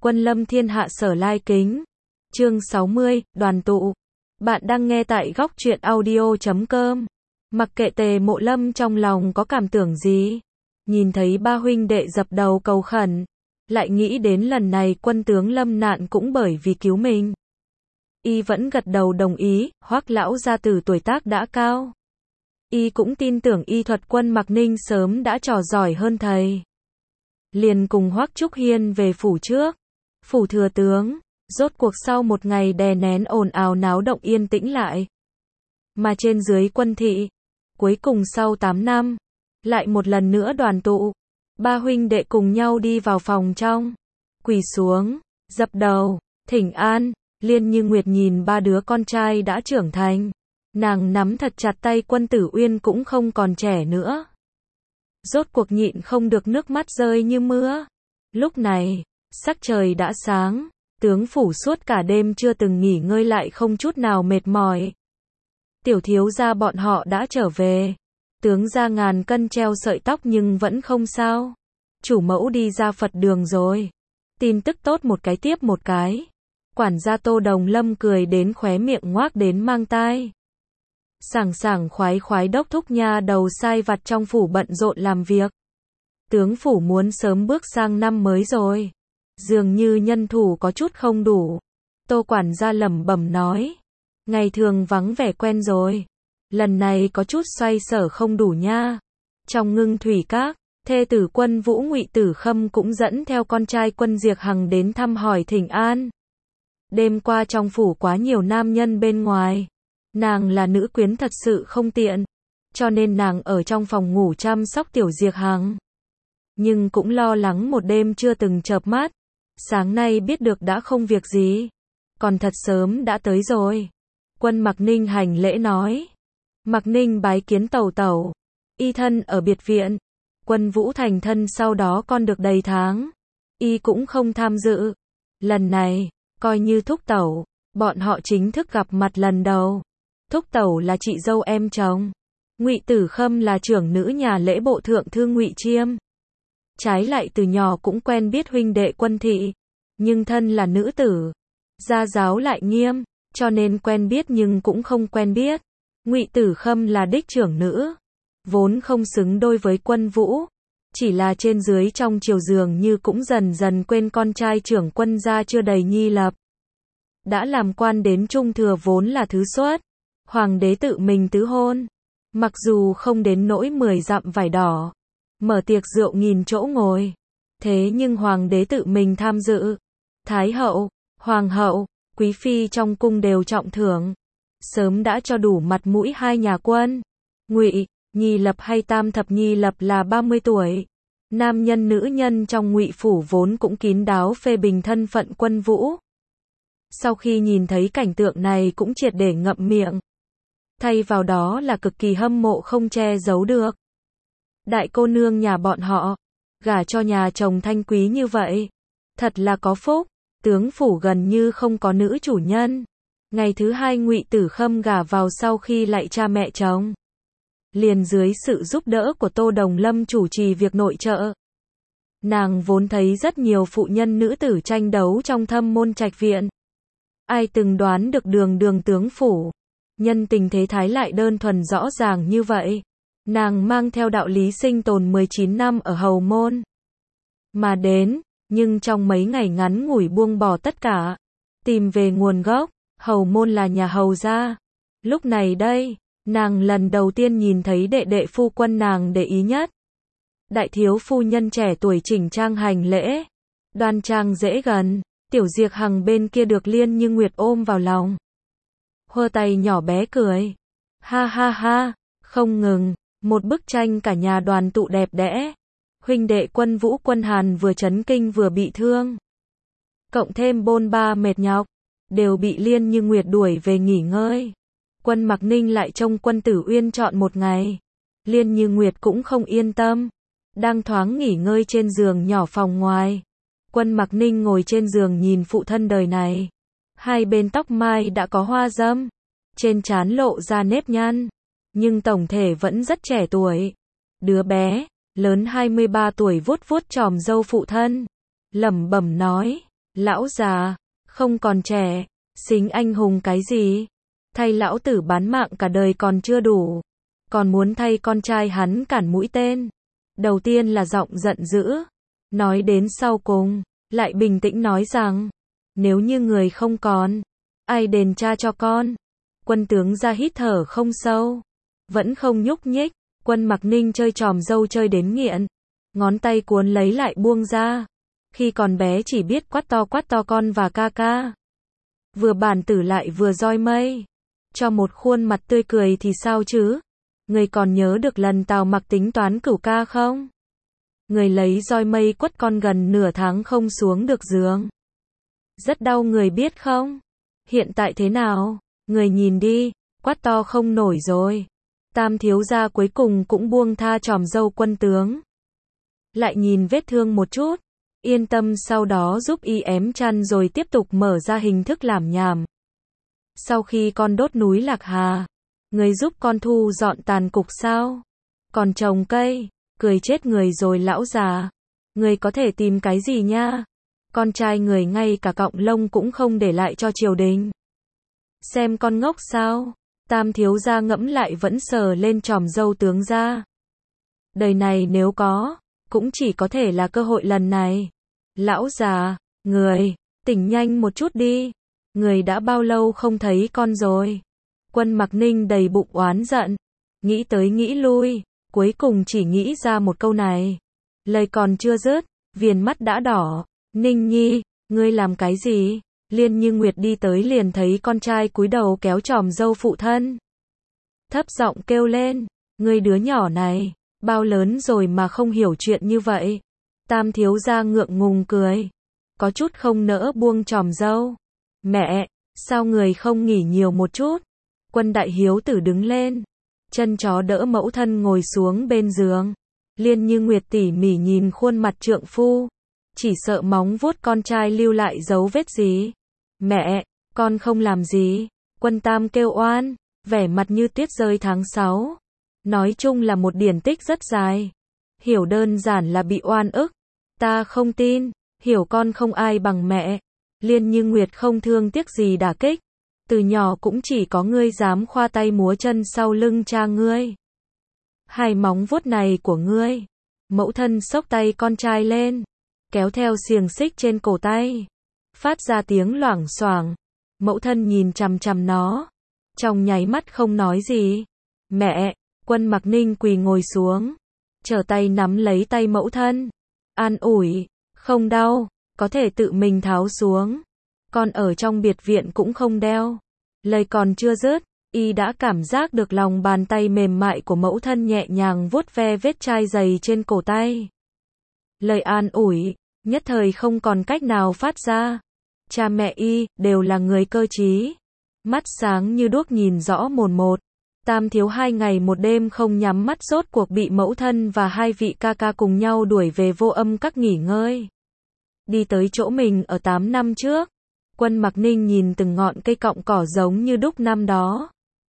Quân lâm thiên hạ sở lai kính. Chương 60, đoàn tụ. Bạn đang nghe tại góc truyện audio.com. Mặc kệ Tề Mộ Lâm trong lòng có cảm tưởng gì, nhìn thấy ba huynh đệ dập đầu cầu khẩn, lại nghĩ đến lần này quân tướng lâm nạn cũng bởi vì cứu mình. Y vẫn gật đầu đồng ý. Hoắc lão gia tử tuổi tác đã cao, y cũng tin tưởng y thuật Quân Mặc Ninh sớm đã trò giỏi hơn thầy. Liền cùng Hoắc Trúc Hiên về phủ trước. Phủ thừa tướng, rốt cuộc sau một ngày đè nén ồn ào náo động yên tĩnh lại. Mà trên dưới quân thị, cuối cùng sau 8 năm, lại một lần nữa đoàn tụ. Ba huynh đệ cùng nhau đi vào phòng trong, quỳ xuống, dập đầu, thỉnh an. Liên Như Nguyệt nhìn ba đứa con trai đã trưởng thành, nàng nắm thật chặt tay Quân Tử Uyên cũng không còn trẻ nữa. Rốt cuộc nhịn không được nước mắt rơi như mưa. Lúc này, sắc trời đã sáng, tướng phủ suốt cả đêm chưa từng nghỉ ngơi lại không chút nào mệt mỏi. Tiểu thiếu gia bọn họ đã trở về. Tướng gia ngàn cân treo sợi tóc nhưng vẫn không sao. Chủ mẫu đi ra Phật đường rồi. Tin tức tốt một cái tiếp một cái. Quản gia Tô Đồng Lâm cười đến khóe miệng ngoác đến mang tai. Sảng sảng khoái khoái đốc thúc nha đầu sai vặt trong phủ bận rộn làm việc. Tướng phủ muốn sớm bước sang năm mới rồi. Dường như nhân thủ có chút không đủ. Tô quản gia lẩm bẩm nói. Ngày thường vắng vẻ quen rồi. Lần này có chút xoay sở không đủ nha. Trong Ngưng Thủy Các, thê tử Quân Vũ Ngụy Tử Khâm cũng dẫn theo con trai Quân Diệc Hằng đến thăm hỏi thỉnh an. Đêm qua trong phủ quá nhiều nam nhân bên ngoài. Nàng là nữ quyến thật sự không tiện. Cho nên nàng ở trong phòng ngủ chăm sóc tiểu Diệc Hằng. Nhưng cũng lo lắng một đêm chưa từng chợp mắt. Sáng nay biết được đã không việc gì. Còn thật sớm đã tới rồi. Quân Mặc Ninh hành lễ nói. Mặc Ninh bái kiến tẩu tẩu. Y thân ở biệt viện. Quân Vũ thành thân sau đó con được đầy tháng. Y cũng không tham dự. Lần này, coi như thúc tẩu. Bọn họ chính thức gặp mặt lần đầu. Thúc tẩu là chị dâu em chồng. Ngụy Tử Khâm là trưởng nữ nhà lễ bộ thượng thư Ngụy Chiêm. Trái lại từ nhỏ cũng quen biết huynh đệ Quân thị. Nhưng thân là nữ tử. Gia giáo lại nghiêm. Cho nên quen biết nhưng cũng không quen biết. Ngụy Tử Khâm là đích trưởng nữ. Vốn không xứng đôi với Quân Vũ. Chỉ là trên dưới trong triều dường như cũng dần dần quên con trai trưởng Quân gia chưa đầy nhi lập. Đã làm quan đến trung thừa vốn là thứ xuất. Hoàng đế tự mình tứ hôn. Mặc dù không đến nỗi 10 dặm vải đỏ. Mở tiệc rượu nghìn chỗ ngồi. Thế nhưng hoàng đế tự mình tham dự. Thái hậu, hoàng hậu, quý phi trong cung đều trọng thưởng. Sớm đã cho đủ mặt mũi hai nhà Quân. Ngụy, nhi lập hay tam thập nhi lập là 30 tuổi. Nam nhân nữ nhân trong Ngụy phủ vốn cũng kín đáo phê bình thân phận Quân Vũ. Sau khi nhìn thấy cảnh tượng này cũng triệt để ngậm miệng. Thay vào đó là cực kỳ hâm mộ không che giấu được. Đại cô nương nhà bọn họ, gả cho nhà chồng thanh quý như vậy. Thật là có phúc, tướng phủ gần như không có nữ chủ nhân. Ngày thứ hai Ngụy Tử Khâm gả vào sau khi lại cha mẹ chồng. Liền dưới sự giúp đỡ của Tô Đồng Lâm chủ trì việc nội trợ. Nàng vốn thấy rất nhiều phụ nhân nữ tử tranh đấu trong thâm môn trạch viện. Ai từng đoán được đường đường tướng phủ. Nhân tình thế thái lại đơn thuần rõ ràng như vậy. Nàng mang theo đạo lý sinh tồn 19 năm ở hầu môn. Mà đến, nhưng trong mấy ngày ngắn ngủi buông bỏ tất cả. Tìm về nguồn gốc, hầu môn là nhà hầu gia. Lúc này đây, nàng lần đầu tiên nhìn thấy đệ đệ phu quân nàng để ý nhất. Đại thiếu phu nhân trẻ tuổi chỉnh trang hành lễ. Đoan trang dễ gần, tiểu Diệc Hằng bên kia được Liên Như Nguyệt ôm vào lòng. Hơ tay nhỏ bé cười. Ha ha ha, không ngừng, một bức tranh cả nhà đoàn tụ đẹp đẽ. Huynh đệ Quân Vũ Quân Hàn vừa chấn kinh vừa bị thương. Cộng thêm bôn ba mệt nhọc, đều bị Liên Như Nguyệt đuổi về nghỉ ngơi. Quân Mặc Ninh lại trông Quân Tử Uyên trọn một ngày. Liên Như Nguyệt cũng không yên tâm. Đang thoáng nghỉ ngơi trên giường nhỏ phòng ngoài. Quân Mặc Ninh ngồi trên giường nhìn phụ thân đời này. Hai bên tóc mai đã có hoa râm. Trên trán lộ ra nếp nhăn. Nhưng tổng thể vẫn rất trẻ tuổi. Đứa bé, lớn 23 tuổi vuốt vuốt chòm râu phụ thân. Lẩm bẩm nói. Lão già, không còn trẻ, xính anh hùng cái gì? Thay lão tử bán mạng cả đời còn chưa đủ, còn muốn thay con trai hắn cản mũi tên. Đầu tiên là giọng giận dữ, nói đến sau cùng, lại bình tĩnh nói rằng, nếu như người không còn, ai đền cha cho con? Quân tướng ra hít thở không sâu, vẫn không nhúc nhích. Quân Mặc Ninh chơi tròm dâu chơi đến nghiện, ngón tay cuốn lấy lại buông ra. Khi còn bé chỉ biết quát to con và ca ca. Vừa bản tử lại vừa roi mây. Cho một khuôn mặt tươi cười thì sao chứ? Người còn nhớ được lần Tào Mặc tính toán cửu ca không? Người lấy roi mây quất con gần nửa tháng không xuống được giường. Rất đau người biết không? Hiện tại thế nào? Người nhìn đi, quát to không nổi rồi. Tam thiếu gia cuối cùng cũng buông tha tròm dâu quân tướng. Lại nhìn vết thương một chút, yên tâm sau đó giúp y ém chăn rồi tiếp tục mở ra hình thức làm nhảm. Sau khi con đốt núi Lạc Hà, người giúp con thu dọn tàn cục sao? Còn trồng cây, cười chết người rồi lão già. Người có thể tìm cái gì nha? Con trai người ngay cả cọng lông cũng không để lại cho triều đình. Xem con ngốc sao? Tam thiếu gia ngẫm lại vẫn sờ lên tròm dâu tướng ra. Đời này nếu có, cũng chỉ có thể là cơ hội lần này. Lão già, người, tỉnh nhanh một chút đi. Người đã bao lâu không thấy con rồi? Quân Mặc Ninh đầy bụng oán giận, nghĩ tới nghĩ lui, cuối cùng chỉ nghĩ ra một câu này. Lời còn chưa dứt, viền mắt đã đỏ. Ninh nhi, ngươi làm cái gì? Liên Như Nguyệt đi tới liền thấy con trai cúi đầu kéo tròm dâu phụ thân. Thấp giọng kêu lên, ngươi đứa nhỏ này, bao lớn rồi mà không hiểu chuyện như vậy. Tam thiếu gia ngượng ngùng cười, có chút không nỡ buông tròm dâu. Mẹ, sao người không nghỉ nhiều một chút? Quân đại hiếu tử đứng lên, chân chó đỡ mẫu thân ngồi xuống bên giường. Liên Như Nguyệt tỉ mỉ nhìn khuôn mặt trượng phu, chỉ sợ móng vuốt con trai lưu lại dấu vết gì. Mẹ, con không làm gì. Quân Tam kêu oan, vẻ mặt như tuyết rơi tháng 6. Nói chung là một điển tích rất dài. Hiểu đơn giản là bị oan ức. Ta không tin, hiểu con không ai bằng mẹ. Liên Như Nguyệt không thương tiếc gì đả kích. Từ nhỏ cũng chỉ có ngươi dám khoa tay múa chân sau lưng cha ngươi. Hai móng vuốt này của ngươi. Mẫu thân xốc tay con trai lên, kéo theo xiềng xích trên cổ tay, phát ra tiếng loảng xoảng. Mẫu thân nhìn chằm chằm nó, trong nháy mắt không nói gì. Mẹ, Quân Mặc Ninh quỳ ngồi xuống, trở tay nắm lấy tay mẫu thân, an ủi, không đau, có thể tự mình tháo xuống. Con ở trong biệt viện cũng không đeo. Lời còn chưa dứt, y đã cảm giác được lòng bàn tay mềm mại của mẫu thân nhẹ nhàng vuốt ve vết chai dày trên cổ tay. Lời an ủi, nhất thời không còn cách nào phát ra. Cha mẹ y, đều là người cơ trí. Mắt sáng như đuốc nhìn rõ mồn một. Tam thiếu 2 ngày một đêm không nhắm mắt rốt cuộc bị mẫu thân và 2 vị ca ca cùng nhau đuổi về Vô Âm Các nghỉ ngơi. Đi tới chỗ mình ở 8 năm trước. Quân Mặc Ninh nhìn từng ngọn cây cọng cỏ giống như đúc năm đó.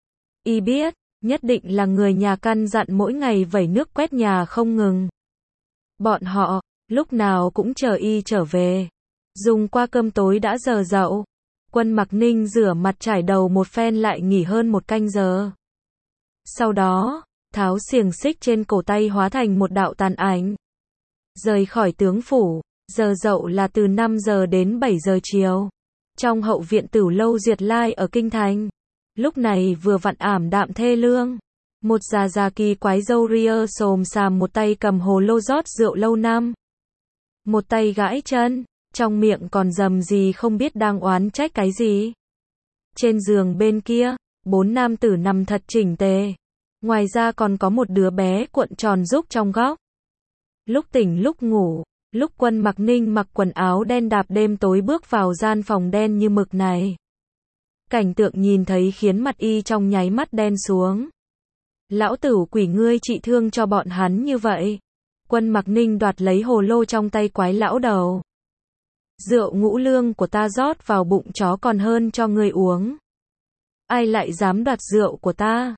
Y biết, nhất định là người nhà căn dặn mỗi ngày vẩy nước quét nhà không ngừng. Bọn họ, lúc nào cũng chờ y trở về. Dùng qua cơm tối đã giờ dậu. Quân Mặc Ninh rửa mặt trải đầu một phen lại nghỉ hơn 1 canh giờ. Sau đó, tháo xiềng xích trên cổ tay hóa thành một đạo tàn ảnh. Rời khỏi tướng phủ, giờ dậu là từ 5 giờ đến 7 giờ chiều. Trong hậu viện Tửu Lâu Diệt Lai ở Kinh Thành. Lúc này vừa vặn ảm đạm thê lương. Một già già kỳ quái râu ria xồm xàm một tay cầm hồ lô rót rượu lâu năm. Một tay gãi chân, trong miệng còn rầm gì không biết đang oán trách cái gì. Trên giường bên kia, 4 nam tử nằm thật chỉnh tề. Ngoài ra còn có một đứa bé cuộn tròn rúc trong góc. Lúc tỉnh lúc ngủ, lúc Quân Mặc Ninh mặc quần áo đen đạp đêm tối bước vào gian phòng đen như mực này. Cảnh tượng nhìn thấy khiến mặt y trong nháy mắt đen xuống. Lão tử quỷ ngươi trị thương cho bọn hắn như vậy. Quân Mặc Ninh đoạt lấy hồ lô trong tay quái lão đầu. Rượu ngũ lương của ta rót vào bụng chó còn hơn cho ngươi uống. Ai lại dám đoạt rượu của ta?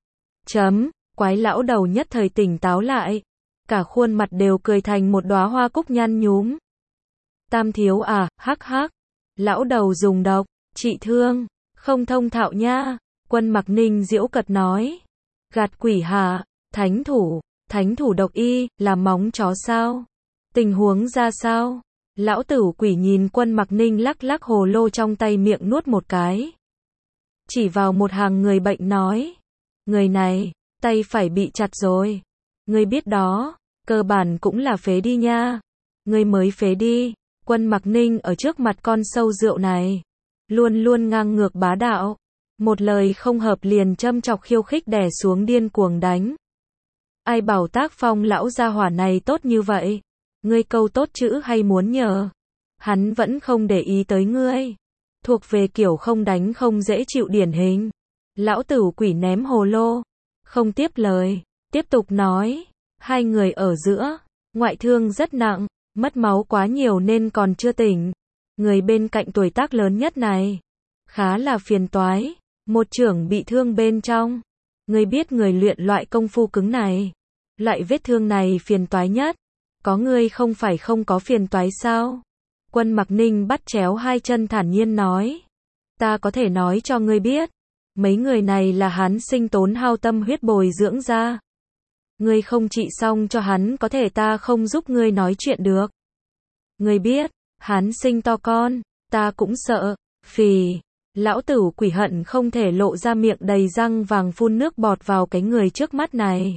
Quái lão đầu nhất thời tỉnh táo lại. Cả khuôn mặt đều cười thành một đóa hoa cúc nhăn nhúm. Tam thiếu à, hắc hắc, Lão đầu dùng độc, trị thương, không thông thạo nha. Quân Mặc Ninh giễu cợt nói. Gạt quỷ hả, thánh thủ độc y, là móng chó sao? Tình huống ra sao? Lão tử quỷ nhìn Quân Mặc Ninh lắc lắc hồ lô trong tay miệng nuốt một cái. Chỉ vào một hàng người bệnh nói. Người này, tay phải bị chặt rồi. Ngươi biết đó, cơ bản cũng là phế đi nha. Ngươi mới phế đi. Quân Mặc Ninh ở trước mặt con sâu rượu này. Luôn luôn ngang ngược bá đạo. Một lời không hợp liền châm chọc khiêu khích đè xuống điên cuồng đánh. Ai bảo tác phong lão gia hỏa này tốt như vậy? Ngươi câu tốt chữ hay muốn nhờ? Hắn vẫn không để ý tới ngươi. Thuộc về kiểu không đánh không dễ chịu điển hình. Lão tử quỷ ném hồ lô. Không tiếp lời. Tiếp tục nói. Hai người ở giữa. Ngoại thương rất nặng. Mất máu quá nhiều nên còn chưa tỉnh. Người bên cạnh tuổi tác lớn nhất này. Khá là phiền toái. Một trưởng bị thương bên trong. Ngươi biết người luyện loại công phu cứng này. Loại vết thương này phiền toái nhất. Có ngươi không phải không có phiền toái sao? Quân Mặc Ninh bắt chéo hai chân thản nhiên nói. Ta có thể nói cho ngươi biết. Mấy người này là hắn sinh tốn hao tâm huyết bồi dưỡng ra. Ngươi không trị xong cho hắn có thể ta không giúp ngươi nói chuyện được. Ngươi biết, hắn sinh to con, ta cũng sợ. Phì, lão tử quỷ hận không thể lộ ra miệng đầy răng vàng phun nước bọt vào cái người trước mắt này.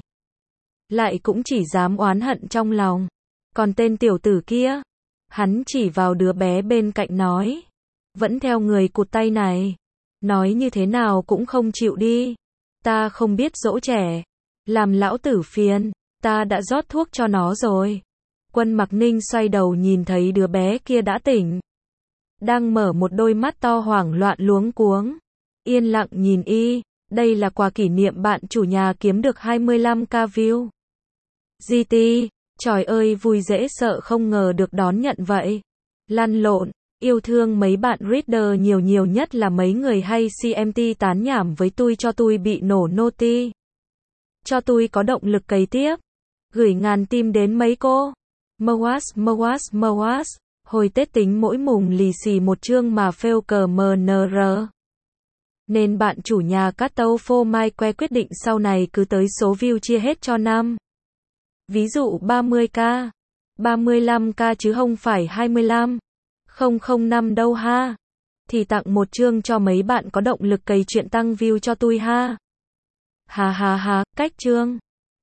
Lại cũng chỉ dám oán hận trong lòng. Còn tên tiểu tử kia, hắn chỉ vào đứa bé bên cạnh nói. Vẫn theo người cụt tay này. Nói như thế nào cũng không chịu đi. Ta không biết dỗ trẻ. Làm lão tử phiền. Ta đã rót thuốc cho nó rồi. Quân Mặc Ninh xoay đầu nhìn thấy đứa bé kia đã tỉnh. Đang mở một đôi mắt to hoảng loạn luống cuống. Yên lặng nhìn y. Đây là quà kỷ niệm bạn chủ nhà kiếm được 25k view. GT. Trời ơi vui dễ sợ không ngờ được đón nhận vậy. Lăn lộn. Yêu thương mấy bạn reader nhiều nhất là mấy người hay CMT tán nhảm với tôi cho tôi bị nổ noti. Cho tôi có động lực cày tiếp. Gửi ngàn tim đến mấy cô. Mwas. Hồi Tết tính mỗi mùng lì xì một chương mà fail cờ MNR. Nên bạn chủ nhà Cát Tâu Phô Mai Que quyết định sau này cứ tới số view chia hết cho năm. Ví dụ 30k, 35k chứ không phải 25. 005 đâu ha. Thì tặng một chương cho mấy bạn có động lực cày chuyện tăng view cho tôi ha. Ha, cách chương.